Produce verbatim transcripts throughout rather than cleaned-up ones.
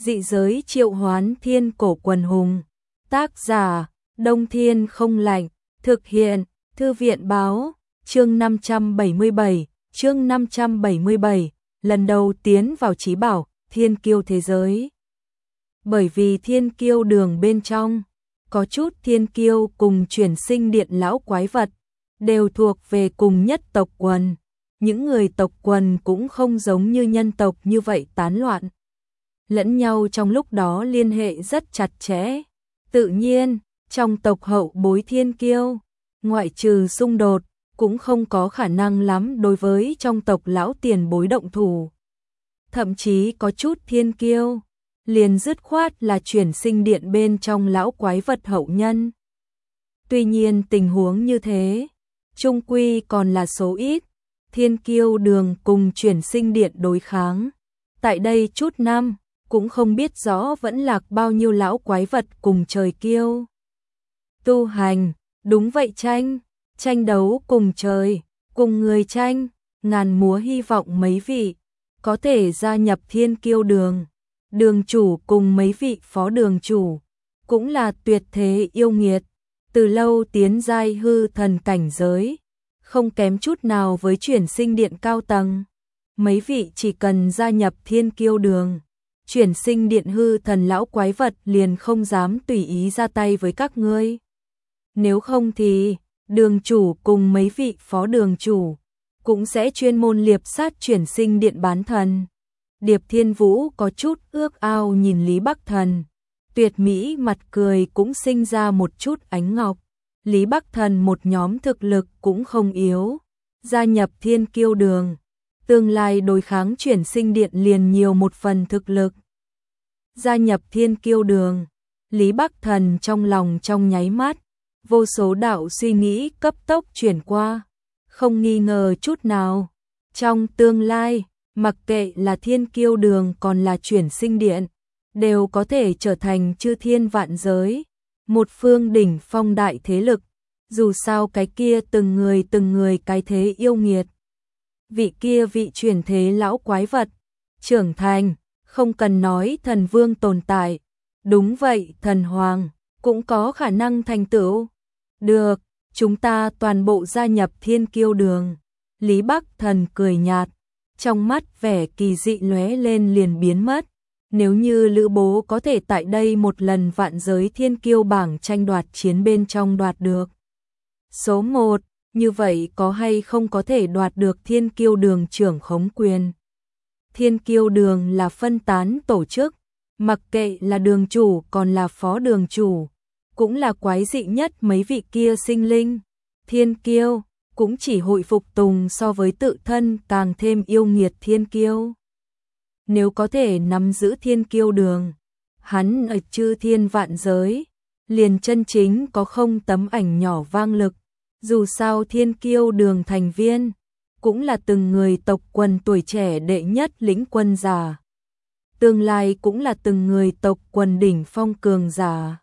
Dị giới triệu hoán thiên cổ quần hùng. Tác giả, Đông Thiên không lạnh. Thực hiện, Thư viện báo. Chương năm trăm bảy mươi bảy, chương năm trăm bảy mươi bảy, lần đầu tiến vào trí bảo, thiên kiêu thế giới. Bởi vì thiên kiêu đường bên trong, có chút thiên kiêu cùng chuyển sinh điện lão quái vật, đều thuộc về cùng nhất tộc quần. Những người tộc quần cũng không giống như nhân tộc như vậy tán loạn. Lẫn nhau trong lúc đó liên hệ rất chặt chẽ. Tự nhiên, trong tộc hậu bối thiên kiêu, ngoại trừ xung đột, cũng không có khả năng lắm đối với trong tộc lão tiền bối động thủ. Thậm chí có chút thiên kiêu, liền dứt khoát là chuyển sinh điện bên trong lão quái vật hậu nhân. Tuy nhiên tình huống như thế, chung quy còn là số ít, thiên kiêu đường cùng chuyển sinh điện đối kháng. Tại đây chút năm, cũng không biết rõ vẫn lạc bao nhiêu lão quái vật cùng trời kiêu. Tu hành, đúng vậy tranh, tranh đấu cùng trời, cùng người tranh, ngàn múa hy vọng mấy vị có thể gia nhập thiên kiêu đường. Đường chủ cùng mấy vị phó đường chủ, cũng là tuyệt thế yêu nghiệt, từ lâu tiến giai hư thần cảnh giới, không kém chút nào với chuyển sinh điện cao tầng. Mấy vị chỉ cần gia nhập thiên kiêu đường, chuyển sinh điện hư thần lão quái vật liền không dám tùy ý ra tay với các ngươi. Nếu không thì, đường chủ cùng mấy vị phó đường chủ, cũng sẽ chuyên môn liệp sát chuyển sinh điện bán thần. Điệp Thiên Vũ có chút ước ao nhìn Lý Bắc Thần, tuyệt mỹ mặt cười cũng sinh ra một chút ánh ngọc. Lý Bắc Thần một nhóm thực lực cũng không yếu, gia nhập thiên kiêu đường, tương lai đối kháng chuyển sinh điện liền nhiều một phần thực lực. Gia nhập thiên kiêu đường, Lý Bắc Thần trong lòng trong nháy mắt, vô số đạo suy nghĩ cấp tốc chuyển qua, không nghi ngờ chút nào. Trong tương lai, mặc kệ là thiên kiêu đường còn là chuyển sinh điện, đều có thể trở thành chư thiên vạn giới, một phương đỉnh phong đại thế lực. Dù sao cái kia từng người từng người cái thế yêu nghiệt, vị kia vị chuyển thế lão quái vật, trưởng thành, không cần nói thần vương tồn tại. Đúng vậy, thần hoàng, cũng có khả năng thành tựu. Được, chúng ta toàn bộ gia nhập thiên kiêu đường. Lý Bắc Thần cười nhạt, trong mắt vẻ kỳ dị lóe lên liền biến mất. Nếu như Lữ Bố có thể tại đây một lần vạn giới thiên kiêu bảng tranh đoạt chiến bên trong đoạt được số một, như vậy có hay không có thể đoạt được thiên kiêu đường trưởng khống quyền? Thiên kiêu đường là phân tán tổ chức, mặc kệ là đường chủ còn là phó đường chủ, cũng là quái dị nhất mấy vị kia sinh linh. Thiên kiêu cũng chỉ hội phục tùng so với tự thân càng thêm yêu nghiệt thiên kiêu. Nếu có thể nắm giữ thiên kiêu đường, hắn ở chư thiên vạn giới, liền chân chính có không tấm ảnh nhỏ vang lực. Dù sao thiên kiêu đường thành viên, cũng là từng người tộc quần tuổi trẻ đệ nhất lĩnh quân giả. Tương lai cũng là từng người tộc quần đỉnh phong cường giả.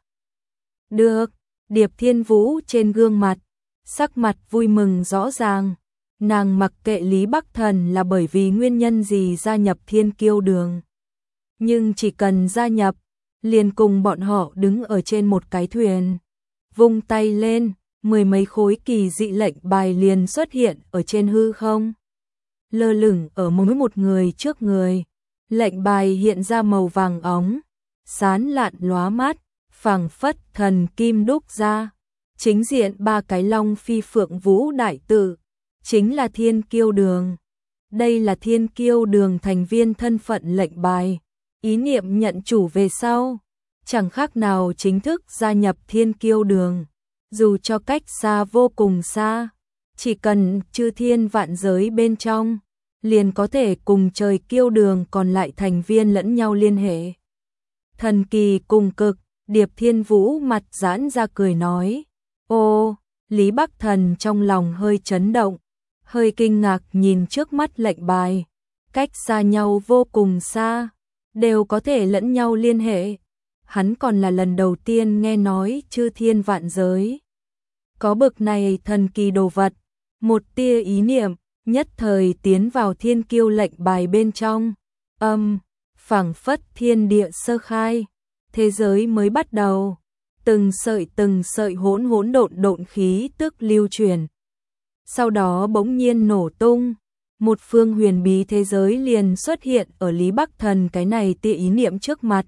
Được, Điệp Thiên Vũ trên gương mặt, sắc mặt vui mừng rõ ràng. Nàng mặc kệ Lý Bắc Thần là bởi vì nguyên nhân gì gia nhập thiên kiêu đường. Nhưng chỉ cần gia nhập, liền cùng bọn họ đứng ở trên một cái thuyền. Vung tay lên, mười mấy khối kỳ dị lệnh bài liền xuất hiện ở trên hư không. Lơ lửng ở mỗi một người trước người. Lệnh bài hiện ra màu vàng óng, sán lạn lóa mắt, phảng phất thần kim đúc ra. Chính diện ba cái long phi phượng vũ đại tự, chính là thiên kiêu đường. Đây là thiên kiêu đường thành viên thân phận lệnh bài. Ý niệm nhận chủ về sau, chẳng khác nào chính thức gia nhập thiên kiêu đường. Dù cho cách xa vô cùng xa, chỉ cần chư thiên vạn giới bên trong, liền có thể cùng trời kiêu đường còn lại thành viên lẫn nhau liên hệ. Thần kỳ cùng cực, Điệp Thiên Vũ mặt giãn ra cười nói. Ô, Lý Bắc Thần trong lòng hơi chấn động, hơi kinh ngạc nhìn trước mắt lệnh bài. Cách xa nhau vô cùng xa, đều có thể lẫn nhau liên hệ. Hắn còn là lần đầu tiên nghe nói chư thiên vạn giới có bực này thần kỳ đồ vật. Một tia ý niệm nhất thời tiến vào thiên kiêu lệnh bài bên trong. Âm, phảng phất thiên địa sơ khai, thế giới mới bắt đầu, từng sợi từng sợi hỗn hỗn độn độn khí tức lưu truyền. Sau đó bỗng nhiên nổ tung, một phương huyền bí thế giới liền xuất hiện ở Lý Bắc Thần cái này tia ý niệm trước mặt.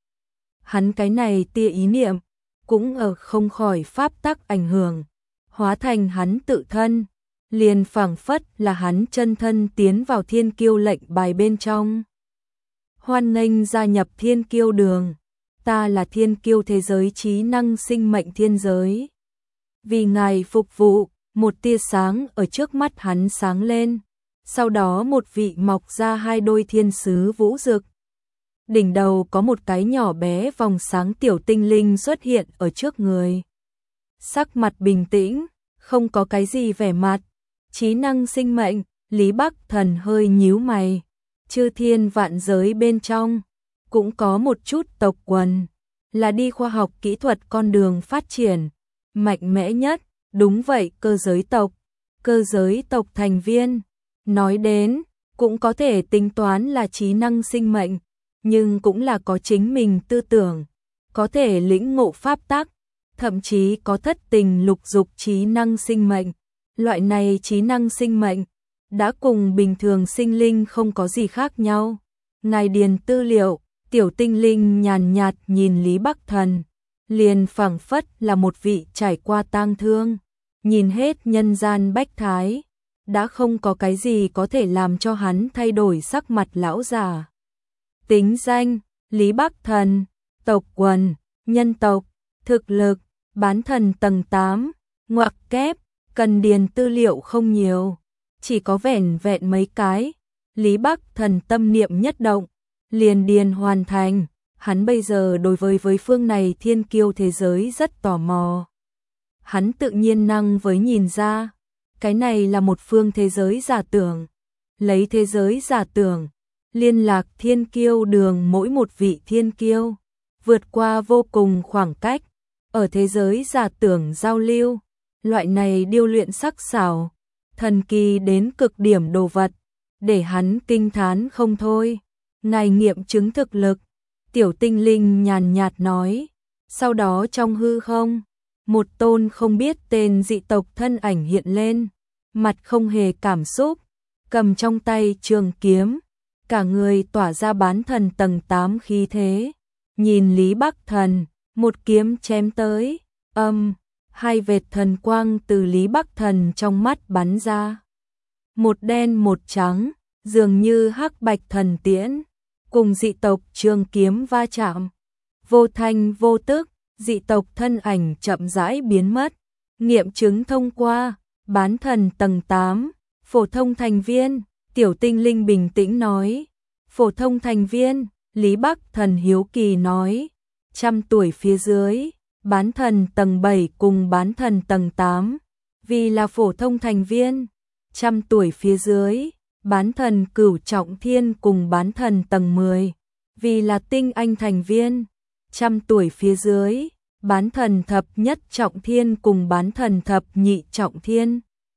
Hắn cái này tia ý niệm cũng ở không khỏi pháp tắc ảnh hưởng, hóa thành hắn tự thân, liền phảng phất là hắn chân thân tiến vào thiên kiêu lệnh bài bên trong. Hoan nghênh gia nhập thiên kiêu đường, ta là thiên kiêu thế giới trí năng sinh mệnh thiên giới. Vì ngài phục vụ, một tia sáng ở trước mắt hắn sáng lên, sau đó một vị mọc ra hai đôi thiên sứ vũ dực. Đỉnh đầu có một cái nhỏ bé vòng sáng tiểu tinh linh xuất hiện ở trước người. Sắc mặt bình tĩnh, không có cái gì vẻ mặt, trí năng sinh mệnh, Lý Bắc Thần hơi nhíu mày. Chư thiên vạn giới bên trong, cũng có một chút tộc quần, là đi khoa học kỹ thuật con đường phát triển, mạnh mẽ nhất, đúng vậy cơ giới tộc, cơ giới tộc thành viên. Nói đến, cũng có thể tính toán là trí năng sinh mệnh, nhưng cũng là có chính mình tư tưởng, có thể lĩnh ngộ pháp tắc, thậm chí có thất tình lục dục trí năng sinh mệnh. Loại này trí năng sinh mệnh đã cùng bình thường sinh linh không có gì khác nhau. Ngài điền tư liệu, tiểu tinh linh nhàn nhạt nhìn Lý Bắc Thần, liền phảng phất là một vị trải qua tang thương, nhìn hết nhân gian bách thái, đã không có cái gì có thể làm cho hắn thay đổi sắc mặt lão già. Tính danh, Lý Bắc Thần, tộc quần, nhân tộc, thực lực, bán thần tầng tám, ngoặc kép, cần điền tư liệu không nhiều, chỉ có vẻn vẹn mấy cái. Lý Bắc Thần tâm niệm nhất động, liền điền hoàn thành. Hắn bây giờ đối với với phương này thiên kiêu thế giới rất tò mò. Hắn tự nhiên năng với nhìn ra, cái này là một phương thế giới giả tưởng. Lấy thế giới giả tưởng, liên lạc thiên kiêu đường mỗi một vị thiên kiêu, vượt qua vô cùng khoảng cách, ở thế giới giả tưởng giao lưu. Loại này điêu luyện sắc sảo, thần kỳ đến cực điểm đồ vật, để hắn kinh thán không thôi. Ngài nghiệm chứng thực lực, tiểu tinh linh nhàn nhạt nói. Sau đó trong hư không, một tôn không biết tên dị tộc thân ảnh hiện lên, mặt không hề cảm xúc, cầm trong tay trường kiếm, cả người tỏa ra bán thần tầng tám khí thế. Nhìn Lý Bắc Thần, một kiếm chém tới, âm, hai vệt thần quang từ Lý Bắc Thần trong mắt bắn ra. Một đen một trắng, dường như hắc bạch thần tiễn, cùng dị tộc trường kiếm va chạm. Vô thanh vô tức, dị tộc thân ảnh chậm rãi biến mất. Nghiệm chứng thông qua, bán thần tầng tám, phổ thông thành viên, tiểu tinh linh bình tĩnh nói. Phổ thông thành viên, Lý Bắc Thần hiếu kỳ nói. Trăm tuổi phía dưới, bán thần tầng bảy cùng bán thần tầng tám, vì là phổ thông thành viên. Trăm tuổi phía dưới, bán thần cửu trọng thiên cùng bán thần tầng mười, vì là tinh anh thành viên. Trăm tuổi phía dưới, bán thần thập nhất trọng thiên cùng bán thần thập nhị trọng thiên,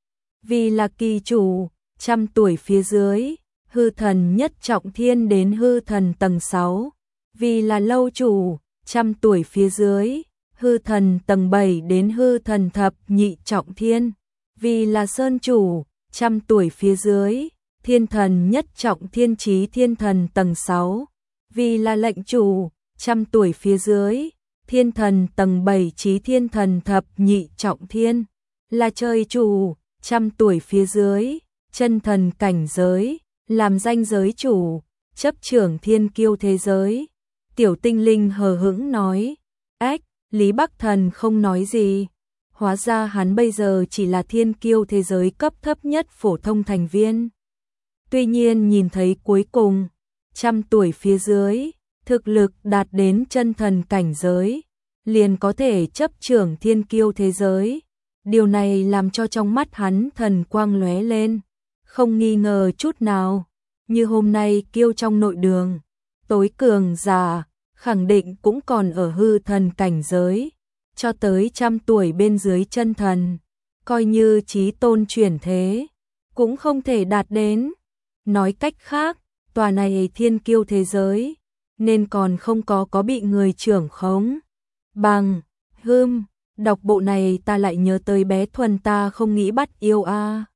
vì là kỳ chủ. Trăm tuổi phía dưới, hư thần nhất trọng thiên đến hư thần tầng sáu, vì là lâu chủ. Trăm tuổi phía dưới, hư thần tầng bảy đến hư thần thập nhị trọng thiên, vì là sơn chủ. Trăm tuổi phía dưới, thiên thần nhất trọng thiên chí thiên thần tầng sáu, vì là lệnh chủ. Trăm tuổi phía dưới, thiên thần tầng bảy chí thiên thần thập nhị trọng thiên, là trời chủ. Trăm tuổi phía dưới, chân thần cảnh giới, làm danh giới chủ, chấp trưởng thiên kiêu thế giới. Tiểu tinh linh hờ hững nói. Ách, Lý Bắc Thần không nói gì. Hóa ra hắn bây giờ chỉ là thiên kiêu thế giới cấp thấp nhất phổ thông thành viên. Tuy nhiên nhìn thấy cuối cùng, trăm tuổi phía dưới, thực lực đạt đến chân thần cảnh giới, liền có thể chấp trưởng thiên kiêu thế giới. Điều này làm cho trong mắt hắn thần quang lóe lên, không nghi ngờ chút nào. Như hôm nay kiêu trong nội đường, tối cường giả, khẳng định cũng còn ở hư thần cảnh giới, cho tới trăm tuổi bên dưới chân thần, coi như chí tôn chuyển thế, cũng không thể đạt đến. Nói cách khác, tòa này thiên kiêu thế giới, nên còn không có có bị người trưởng khống. Bằng, hưm, đọc bộ này ta lại nhớ tới bé Thuần ta không nghĩ bắt yêu a.